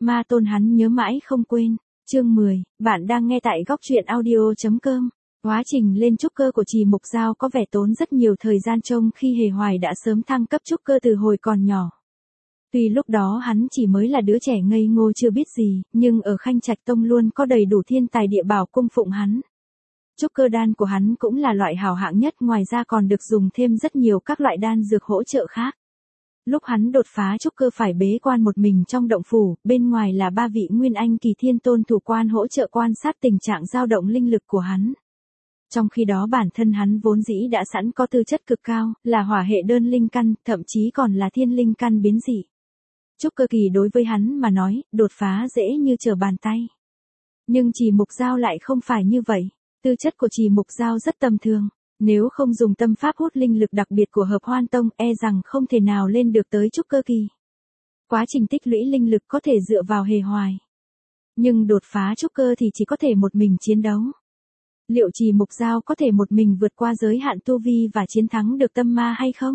ma tôn hắn nhớ mãi không quên. Chương 10, bạn đang nghe tại góc truyện audio.com. Quá trình lên trúc cơ của Trì Mục Giao có vẻ tốn rất nhiều thời gian trong khi Hề Hoài đã sớm thăng cấp trúc cơ từ hồi còn nhỏ. Tuy lúc đó hắn chỉ mới là đứa trẻ ngây ngô chưa biết gì, nhưng ở Khanh Trạch Tông luôn có đầy đủ thiên tài địa bảo cung phụng hắn. Trúc cơ đan của hắn cũng là loại hảo hạng nhất, ngoài ra còn được dùng thêm rất nhiều các loại đan dược hỗ trợ khác. Lúc hắn đột phá trúc cơ phải bế quan một mình trong động phủ, bên ngoài là 3 vị Nguyên Anh kỳ thiên tôn thủ quan hỗ trợ quan sát tình trạng dao động linh lực của hắn. Trong khi đó bản thân hắn vốn dĩ đã sẵn có tư chất cực cao, là hỏa hệ đơn linh căn, thậm chí còn là thiên linh căn biến dị. Trúc cơ kỳ đối với hắn mà nói, đột phá dễ như trở bàn tay. Nhưng Trì Mục Giao lại không phải như vậy. Tư chất của Trì Mục Giao rất tầm thường. Nếu không dùng tâm pháp hút linh lực đặc biệt của Hợp Hoan Tông, e rằng không thể nào lên được tới trúc cơ kỳ. Quá trình tích lũy linh lực có thể dựa vào Hề Hoài. Nhưng đột phá trúc cơ thì chỉ có thể một mình chiến đấu. Liệu Trì Mục Giao có thể một mình vượt qua giới hạn tu vi và chiến thắng được tâm ma hay không?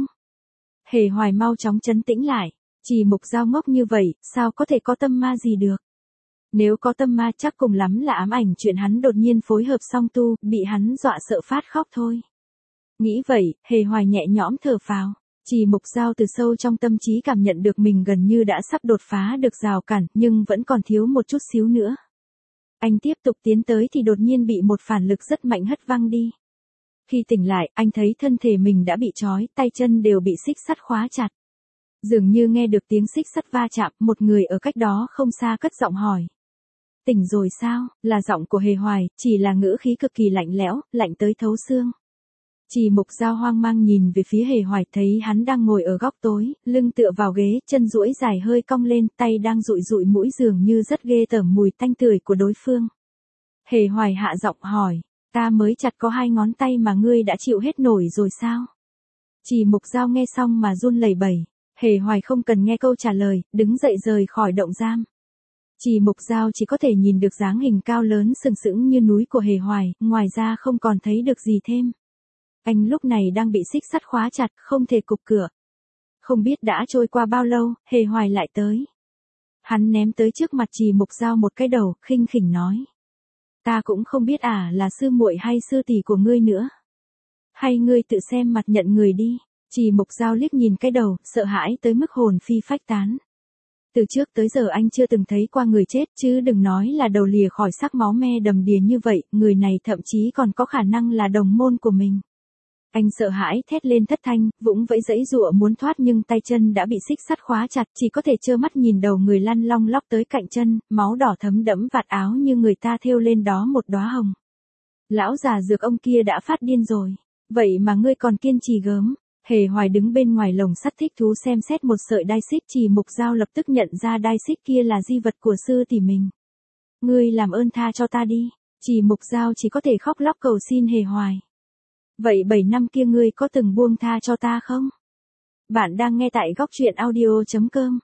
Hề Hoài mau chóng trấn tĩnh lại. Trì Mục Giao ngốc như vậy, sao có thể có tâm ma gì được? Nếu có tâm ma chắc cùng lắm là ám ảnh chuyện hắn đột nhiên phối hợp song tu, bị hắn dọa sợ phát khóc thôi. Nghĩ vậy, Hề Hoài nhẹ nhõm thở phào. Trì Mục Giao từ sâu trong tâm trí cảm nhận được mình gần như đã sắp đột phá được rào cản, nhưng vẫn còn thiếu một chút xíu nữa. Anh tiếp tục tiến tới thì đột nhiên bị một phản lực rất mạnh hất văng đi. Khi tỉnh lại, anh thấy thân thể mình đã bị trói, tay chân đều bị xích sắt khóa chặt. Dường như nghe được tiếng xích sắt va chạm, một người ở cách đó không xa cất giọng hỏi. Tỉnh rồi sao? Là giọng của Hề Hoài, chỉ là ngữ khí cực kỳ lạnh lẽo, lạnh tới thấu xương. Trì Mục Giao hoang mang nhìn về phía Hề Hoài, thấy hắn đang ngồi ở góc tối, lưng tựa vào ghế, chân duỗi dài hơi cong lên, tay đang dụi dụi mũi, dường như rất ghê tởm mùi tanh tưởi của đối phương. Hề Hoài hạ giọng hỏi, ta mới chặt có 2 ngón tay mà ngươi đã chịu hết nổi rồi sao? Trì Mục Giao nghe xong mà run lẩy bẩy. Hề Hoài không cần nghe câu trả lời, đứng dậy rời khỏi động giam. Trì Mục Giao chỉ có thể nhìn được dáng hình cao lớn sừng sững như núi của Hề Hoài, ngoài ra không còn thấy được gì thêm. Anh lúc này đang bị xích sắt khóa chặt, không thể cục cửa. Không biết đã trôi qua bao lâu, Hề Hoài lại tới. Hắn ném tới trước mặt Trì Mục Giao một cái đầu, khinh khỉnh nói. Ta cũng không biết là sư muội hay sư tỷ của ngươi nữa. Hay ngươi tự xem mặt nhận người đi. Trì Mục Giao liếc nhìn cái đầu, sợ hãi tới mức hồn phi phách tán. Từ trước tới giờ anh chưa từng thấy qua người chết, chứ đừng nói là đầu lìa khỏi xác máu me đầm đìa như vậy, người này thậm chí còn có khả năng là đồng môn của mình. Anh sợ hãi thét lên thất thanh, vũng vẫy giãy giụa muốn thoát nhưng tay chân đã bị xích sắt khóa chặt, chỉ có thể trơ mắt nhìn đầu người lăn long lóc tới cạnh chân, máu đỏ thấm đẫm vạt áo như người ta thêu lên đó một đóa hồng. Lão già dược ông kia đã phát điên rồi, vậy mà ngươi còn kiên trì gớm. Hề Hoài đứng bên ngoài lồng sắt thích thú xem xét một sợi đai xích. Trì Mục Giao lập tức nhận ra đai xích kia là di vật của sư tỷ mình. Ngươi làm ơn tha cho ta đi. Trì Mục Giao chỉ có thể khóc lóc cầu xin Hề Hoài. Vậy 7 năm kia ngươi có từng buông tha cho ta không? Bạn đang nghe tại góc truyện audio.com.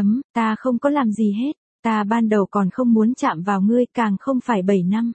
Ta không có làm gì hết. Ta ban đầu còn không muốn chạm vào ngươi, càng không phải 7 năm.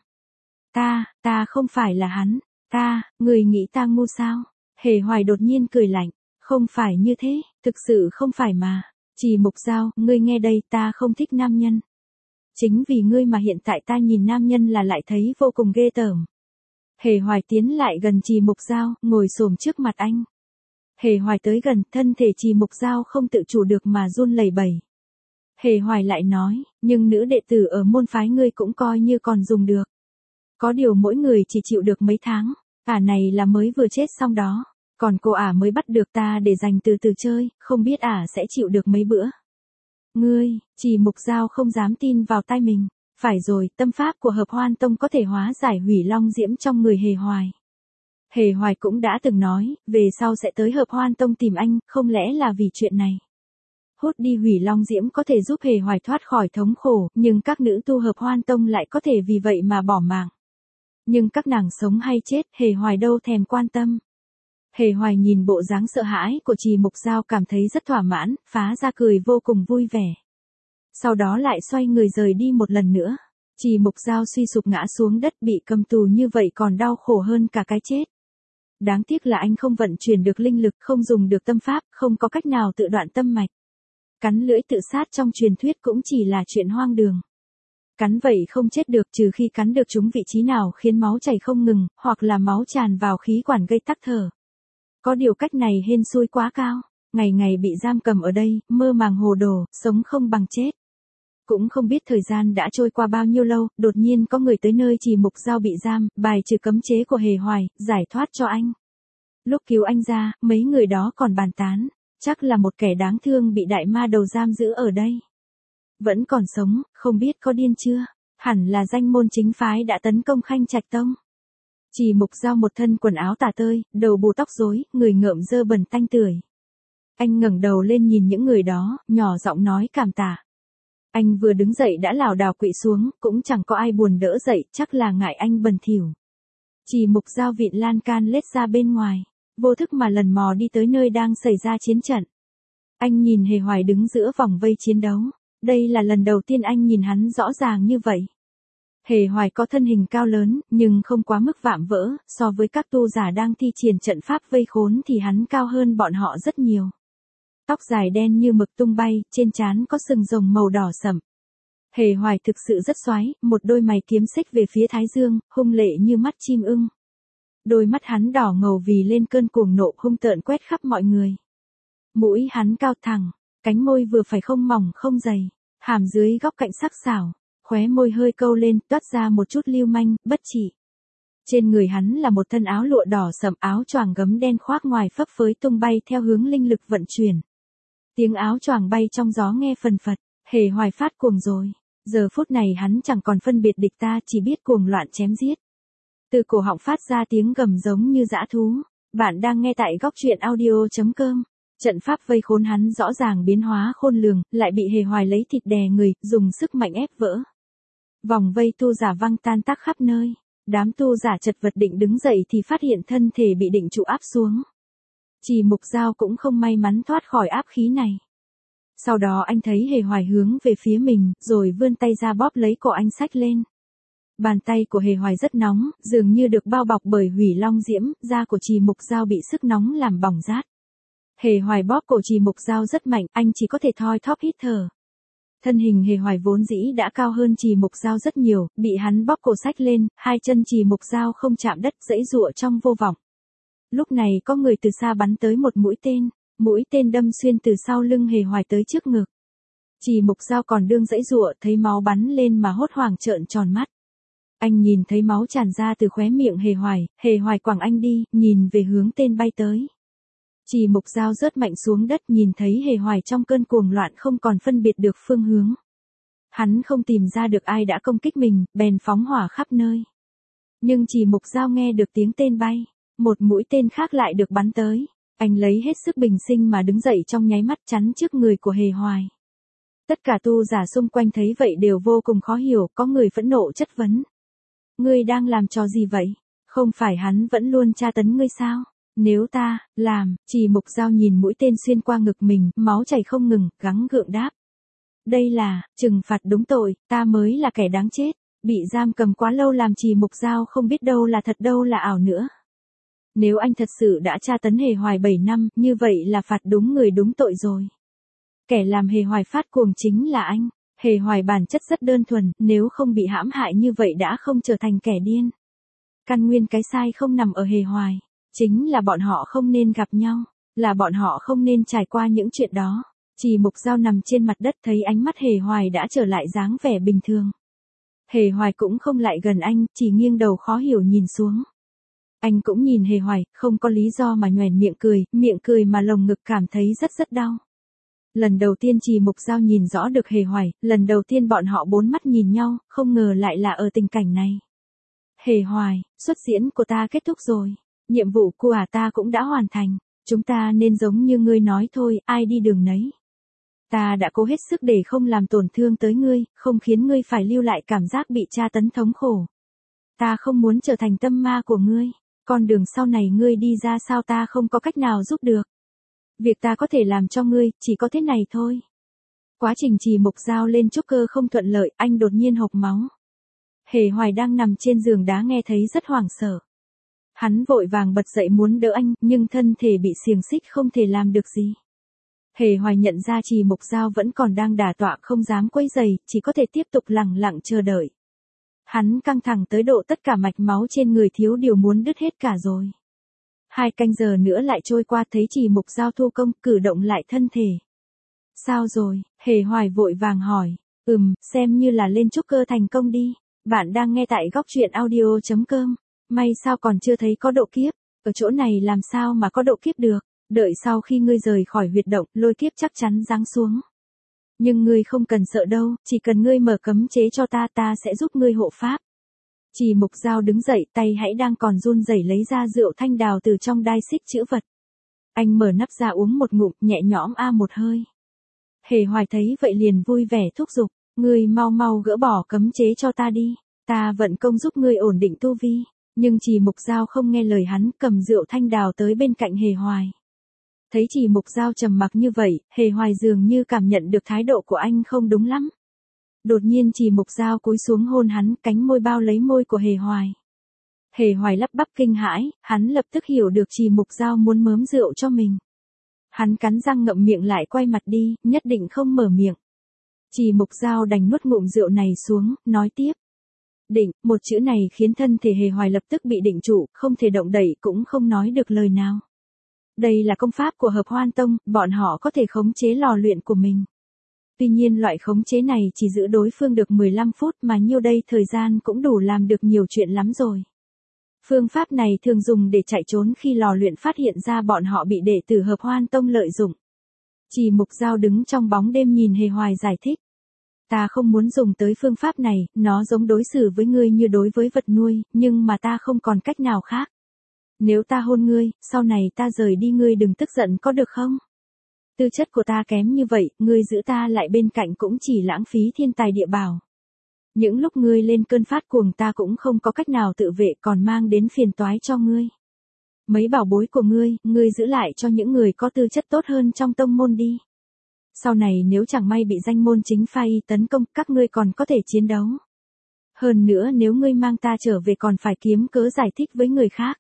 Ta không phải là hắn. Ngươi nghĩ ta ngu sao? Hề Hoài đột nhiên cười lạnh. Không phải như thế, thực sự không phải mà. Trì Mục Giao, ngươi nghe đây, ta không thích nam nhân. Chính vì ngươi mà hiện tại ta nhìn nam nhân là lại thấy vô cùng ghê tởm. Hề Hoài tiến lại gần Trì Mục Giao, ngồi xổm trước mặt anh. Hề Hoài tới gần, thân thể Trì Mục Giao không tự chủ được mà run lẩy bẩy. Hề Hoài lại nói, nhưng nữ đệ tử ở môn phái ngươi cũng coi như còn dùng được. Có điều mỗi người chỉ chịu được mấy tháng, này là mới vừa chết xong đó. Còn cô mới bắt được ta để dành từ từ chơi, không biết sẽ chịu được mấy bữa. Ngươi, Trì Mục Giao không dám tin vào tai mình. Phải rồi, tâm pháp của Hợp Hoan Tông có thể hóa giải hủy long diễm trong người Hề Hoài. Hề Hoài cũng đã từng nói, về sau sẽ tới Hợp Hoan Tông tìm anh, không lẽ là vì chuyện này. Hút đi hủy long diễm có thể giúp Hề Hoài thoát khỏi thống khổ, nhưng các nữ tu Hợp Hoan Tông lại có thể vì vậy mà bỏ mạng. Nhưng các nàng sống hay chết, Hề Hoài đâu thèm quan tâm. Hề Hoài nhìn bộ dáng sợ hãi của Trì Mục Giao cảm thấy rất thỏa mãn, phá ra cười vô cùng vui vẻ. Sau đó lại xoay người rời đi một lần nữa. Trì Mục Giao suy sụp ngã xuống đất, bị cầm tù như vậy còn đau khổ hơn cả cái chết. Đáng tiếc là anh không vận chuyển được linh lực, không dùng được tâm pháp, không có cách nào tự đoạn tâm mạch. cắn lưỡi tự sát trong truyền thuyết cũng chỉ là chuyện hoang đường. Cắn vậy không chết được trừ khi cắn được trúng vị trí nào khiến máu chảy không ngừng, hoặc là máu tràn vào khí quản gây tắc thở. Có điều cách này hên xui quá cao, ngày ngày bị giam cầm ở đây, mơ màng hồ đồ, sống không bằng chết. Cũng không biết thời gian đã trôi qua bao nhiêu lâu, đột nhiên có người tới nơi Trì Mục Dao bị giam, bài trừ cấm chế của Hề Hoài, giải thoát cho anh. Lúc cứu anh ra, mấy người đó còn bàn tán, chắc là một kẻ đáng thương bị đại ma đầu giam giữ ở đây. Vẫn còn sống, không biết có điên chưa, hẳn là danh môn chính phái đã tấn công Khanh Trạch Tông. Trì Mục Dao một thân quần áo tả tơi, đầu bù tóc rối, người ngợm dơ bẩn tanh tưởi. Anh ngẩng đầu lên nhìn những người đó, nhỏ giọng nói cảm tạ. Anh vừa đứng dậy đã lảo đảo quỵ xuống, cũng chẳng có ai buồn đỡ dậy, chắc là ngại anh bần thỉu. Trì Mục Dao vịn lan can lết ra bên ngoài, vô thức mà lần mò đi tới nơi đang xảy ra chiến trận. Anh nhìn Hề Hoài đứng giữa vòng vây chiến đấu, đây là lần đầu tiên anh nhìn hắn rõ ràng như vậy. Hề Hoài có thân hình cao lớn, nhưng không quá mức vạm vỡ, so với các tu giả đang thi triển trận pháp vây khốn thì hắn cao hơn bọn họ rất nhiều. Tóc dài đen như mực tung bay, trên trán có sừng rồng màu đỏ sẫm. Hề Hoài thực sự rất xoái, một đôi mày kiếm xích về phía thái dương, hung lệ như mắt chim ưng. Đôi mắt hắn đỏ ngầu vì lên cơn cuồng nộ hung tợn quét khắp mọi người. Mũi hắn cao thẳng, cánh môi vừa phải không mỏng không dày, hàm dưới góc cạnh sắc sảo, khóe môi hơi câu lên, toát ra một chút lưu manh, bất trị. Trên người hắn là một thân áo lụa đỏ sẫm, áo choàng gấm đen khoác ngoài phấp phới tung bay theo hướng linh lực vận chuyển. Tiếng áo choàng bay trong gió nghe phần phật, Hề Hoài phát cuồng rồi. Giờ phút này hắn chẳng còn phân biệt địch ta, chỉ biết cuồng loạn chém giết. Từ cổ họng phát ra tiếng gầm giống như dã thú. Bạn đang nghe tại góc truyện audio.com. Trận pháp vây khốn hắn rõ ràng biến hóa khôn lường, lại bị Hề Hoài lấy thịt đè người, dùng sức mạnh ép vỡ. Vòng vây tu giả văng tan tác khắp nơi. Đám tu giả chật vật định đứng dậy thì phát hiện thân thể bị định trụ áp xuống. Trì Mục Dao cũng không may mắn thoát khỏi áp khí này. Sau đó anh thấy Hề Hoài hướng về phía mình, rồi vươn tay ra bóp lấy cổ anh xách lên. Bàn tay của Hề Hoài rất nóng, dường như được bao bọc bởi hủy long diễm, da của Trì Mục Dao bị sức nóng làm bỏng rát. Hề Hoài bóp cổ Trì Mục Dao rất mạnh, anh chỉ có thể thoi thóp hít thở. Thân hình Hề Hoài vốn dĩ đã cao hơn Trì Mục Dao rất nhiều, bị hắn bóp cổ xách lên, hai chân Trì Mục Dao không chạm đất, giãy giụa trong vô vọng. Lúc này có người từ xa bắn tới một mũi tên đâm xuyên từ sau lưng Hề Hoài tới trước ngực. Trì Mục Dao còn đương giãy giụa, thấy máu bắn lên mà hốt hoảng trợn tròn mắt. Anh nhìn thấy máu tràn ra từ khóe miệng Hề Hoài quẳng anh đi, nhìn về hướng tên bay tới. Trì Mục Dao rớt mạnh xuống đất, nhìn thấy Hề Hoài trong cơn cuồng loạn không còn phân biệt được phương hướng. Hắn không tìm ra được ai đã công kích mình, bèn phóng hỏa khắp nơi. Nhưng Trì Mục Dao nghe được tiếng tên bay, một mũi tên khác lại được bắn tới. Anh lấy hết sức bình sinh mà đứng dậy trong nháy mắt chắn trước người của Hề Hoài. Tất cả tu giả xung quanh thấy vậy đều vô cùng khó hiểu, có người phẫn nộ chất vấn. Ngươi đang làm trò gì vậy? Không phải hắn vẫn luôn tra tấn ngươi sao? Nếu ta làm, Trì Mục Dao nhìn mũi tên xuyên qua ngực mình, máu chảy không ngừng, gắng gượng đáp. Đây là trừng phạt đúng tội, ta mới là kẻ đáng chết. Bị giam cầm quá lâu làm Trì Mục Dao không biết đâu là thật đâu là ảo nữa. Nếu anh thật sự đã tra tấn Hề Hoài 7 năm, như vậy là phạt đúng người đúng tội rồi. Kẻ làm Hề Hoài phát cuồng chính là anh. Hề Hoài bản chất rất đơn thuần, nếu không bị hãm hại như vậy đã không trở thành kẻ điên. Căn nguyên cái sai không nằm ở Hề Hoài, chính là bọn họ không nên gặp nhau, là bọn họ không nên trải qua những chuyện đó. Trì Mục Dao nằm trên mặt đất thấy ánh mắt Hề Hoài đã trở lại dáng vẻ bình thường. Hề Hoài cũng không lại gần anh, chỉ nghiêng đầu khó hiểu nhìn xuống. Anh cũng nhìn Hề Hoài, không có lý do mà nhoẻn miệng cười mà lồng ngực cảm thấy rất đau. Lần đầu tiên Trì Mục Dao nhìn rõ được Hề Hoài, lần đầu tiên bọn họ bốn mắt nhìn nhau, không ngờ lại là ở tình cảnh này. Hề Hoài, xuất diễn của ta kết thúc rồi. Nhiệm vụ của ta cũng đã hoàn thành. Chúng ta nên giống như ngươi nói thôi, ai đi đường nấy. Ta đã cố hết sức để không làm tổn thương tới ngươi, không khiến ngươi phải lưu lại cảm giác bị tra tấn thống khổ. Ta không muốn trở thành tâm ma của ngươi. Con đường sau này ngươi đi ra sao ta không có cách nào giúp được. Việc ta có thể làm cho ngươi, chỉ có thế này thôi. Quá trình Trì Mục Dao lên trúc cơ không thuận lợi, anh đột nhiên hộc máu. Hề Hoài đang nằm trên giường đá nghe thấy rất hoảng sợ. Hắn vội vàng bật dậy muốn đỡ anh, nhưng thân thể bị xiềng xích không thể làm được gì. Hề Hoài nhận ra Trì Mục Giao vẫn còn đang đả tọa không dám quấy rầy, chỉ có thể tiếp tục lẳng lặng chờ đợi. Hắn căng thẳng tới độ tất cả mạch máu trên người thiếu điều muốn đứt hết cả rồi. 2 canh giờ nữa lại trôi qua thấy Trì Mục Giao thu công cử động lại thân thể. Sao rồi? Hề Hoài vội vàng hỏi. Xem như là lên trúc cơ thành công đi. Bạn đang nghe tại góc truyện audio.com. May sao còn chưa thấy có độ kiếp. Ở chỗ này làm sao mà có độ kiếp được. Đợi sau khi ngươi rời khỏi huyệt động, lôi kiếp chắc chắn giáng xuống. Nhưng ngươi không cần sợ đâu, chỉ cần ngươi mở cấm chế cho ta sẽ giúp ngươi hộ pháp. Trì Mục Giao đứng dậy, tay hãy đang còn run rẩy lấy ra rượu thanh đào từ trong đai xích chữ vật. Anh mở nắp ra uống một ngụm, nhẹ nhõm một hơi. Hề Hoài thấy vậy liền vui vẻ thúc giục, ngươi mau mau gỡ bỏ cấm chế cho ta đi, ta vận công giúp ngươi ổn định tu vi. Nhưng Trì Mục Giao không nghe lời hắn, cầm rượu thanh đào tới bên cạnh Hề Hoài. Thấy Trì Mục Giao trầm mặc như vậy, Hề Hoài dường như cảm nhận được thái độ của anh không đúng lắm. Đột nhiên Trì Mục Giao cúi xuống hôn hắn, cánh môi bao lấy môi của Hề Hoài. Hề Hoài lắp bắp kinh hãi, hắn lập tức hiểu được Trì Mục Giao muốn mớm rượu cho mình. Hắn cắn răng ngậm miệng lại quay mặt đi, nhất định không mở miệng. Trì Mục Giao đành nuốt ngụm rượu này xuống, nói tiếp. Định, một chữ này khiến thân thể Hề Hoài lập tức bị định trụ, không thể động đậy cũng không nói được lời nào. Đây là công pháp của Hợp Hoan Tông, bọn họ có thể khống chế lò luyện của mình. Tuy nhiên loại khống chế này chỉ giữ đối phương được 15 phút mà nhiêu đây thời gian cũng đủ làm được nhiều chuyện lắm rồi. Phương pháp này thường dùng để chạy trốn khi lò luyện phát hiện ra bọn họ bị đệ tử Hợp Hoan Tông lợi dụng. Trì Mục Giao đứng trong bóng đêm nhìn Hề Hoài giải thích. Ta không muốn dùng tới phương pháp này, nó giống đối xử với ngươi như đối với vật nuôi, nhưng mà ta không còn cách nào khác. Nếu ta hôn ngươi, sau này ta rời đi ngươi đừng tức giận có được không? Tư chất của ta kém như vậy, ngươi giữ ta lại bên cạnh cũng chỉ lãng phí thiên tài địa bảo. Những lúc ngươi lên cơn phát cuồng ta cũng không có cách nào tự vệ còn mang đến phiền toái cho ngươi. Mấy bảo bối của ngươi giữ lại cho những người có tư chất tốt hơn trong tông môn đi. Sau này nếu chẳng may bị danh môn chính phái tấn công, các ngươi còn có thể chiến đấu. Hơn nữa nếu ngươi mang ta trở về còn phải kiếm cớ giải thích với người khác.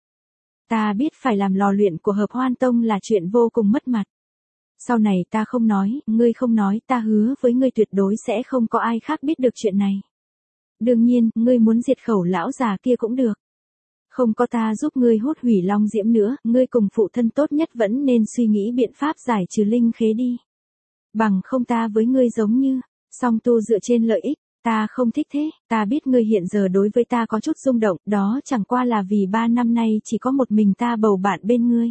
Ta biết phải làm lò luyện của Hợp Hoan Tông là chuyện vô cùng mất mặt. Sau này ta không nói, ngươi không nói, ta hứa với ngươi tuyệt đối sẽ không có ai khác biết được chuyện này. Đương nhiên, ngươi muốn diệt khẩu lão già kia cũng được. Không có ta giúp ngươi hút hủy long diễm nữa, ngươi cùng phụ thân tốt nhất vẫn nên suy nghĩ biện pháp giải trừ linh khế đi. Bằng không ta với ngươi giống như, song tu dựa trên lợi ích, ta không thích thế, ta biết ngươi hiện giờ đối với ta có chút rung động, đó chẳng qua là vì 3 năm nay chỉ có một mình ta bầu bạn bên ngươi.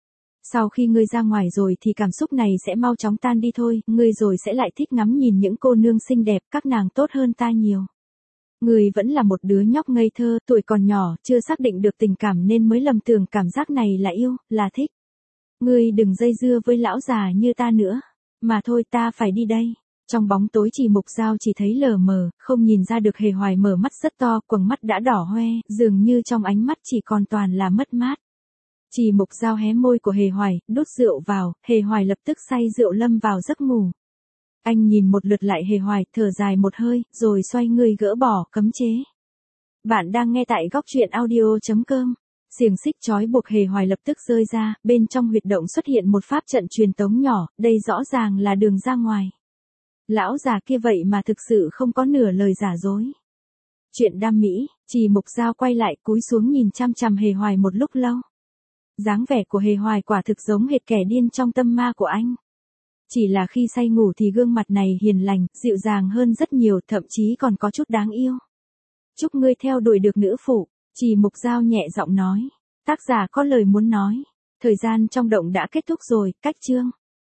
Sau khi ngươi ra ngoài rồi thì cảm xúc này sẽ mau chóng tan đi thôi, ngươi rồi sẽ lại thích ngắm nhìn những cô nương xinh đẹp, các nàng tốt hơn ta nhiều. Ngươi vẫn là một đứa nhóc ngây thơ, tuổi còn nhỏ, chưa xác định được tình cảm nên mới lầm tưởng cảm giác này là yêu, là thích. Ngươi đừng dây dưa với lão già như ta nữa. Mà thôi ta phải đi đây. Trong bóng tối Trì Mục Giao chỉ thấy lờ mờ, không nhìn ra được Hề Hoài mở mắt rất to, quầng mắt đã đỏ hoe, dường như trong ánh mắt chỉ còn toàn là mất mát. Trì Mục Giao hé môi của Hề Hoài, đút rượu vào, Hề Hoài lập tức say rượu lâm vào giấc ngủ. Anh nhìn một lượt lại Hề Hoài, thở dài một hơi, rồi xoay người gỡ bỏ cấm chế. Bạn đang nghe tại góc truyện audio.com. Xiềng xích trói buộc Hề Hoài lập tức rơi ra, bên trong huyệt động xuất hiện một pháp trận truyền tống nhỏ, đây rõ ràng là đường ra ngoài. Lão già kia vậy mà thực sự không có nửa lời giả dối. Chuyện đam mỹ, Trì Mục Giao quay lại cúi xuống nhìn chăm chăm Hề Hoài một lúc lâu. Dáng vẻ của Hề Hoài quả thực giống hệt kẻ điên trong tâm ma của anh. Chỉ là khi say ngủ thì gương mặt này hiền lành, dịu dàng hơn rất nhiều, thậm chí còn có chút đáng yêu. Chúc ngươi theo đuổi được nữ phụ. Trì Mục Giao nhẹ giọng nói. Tác giả có lời muốn nói. Thời gian trong động đã kết thúc rồi, cách chương.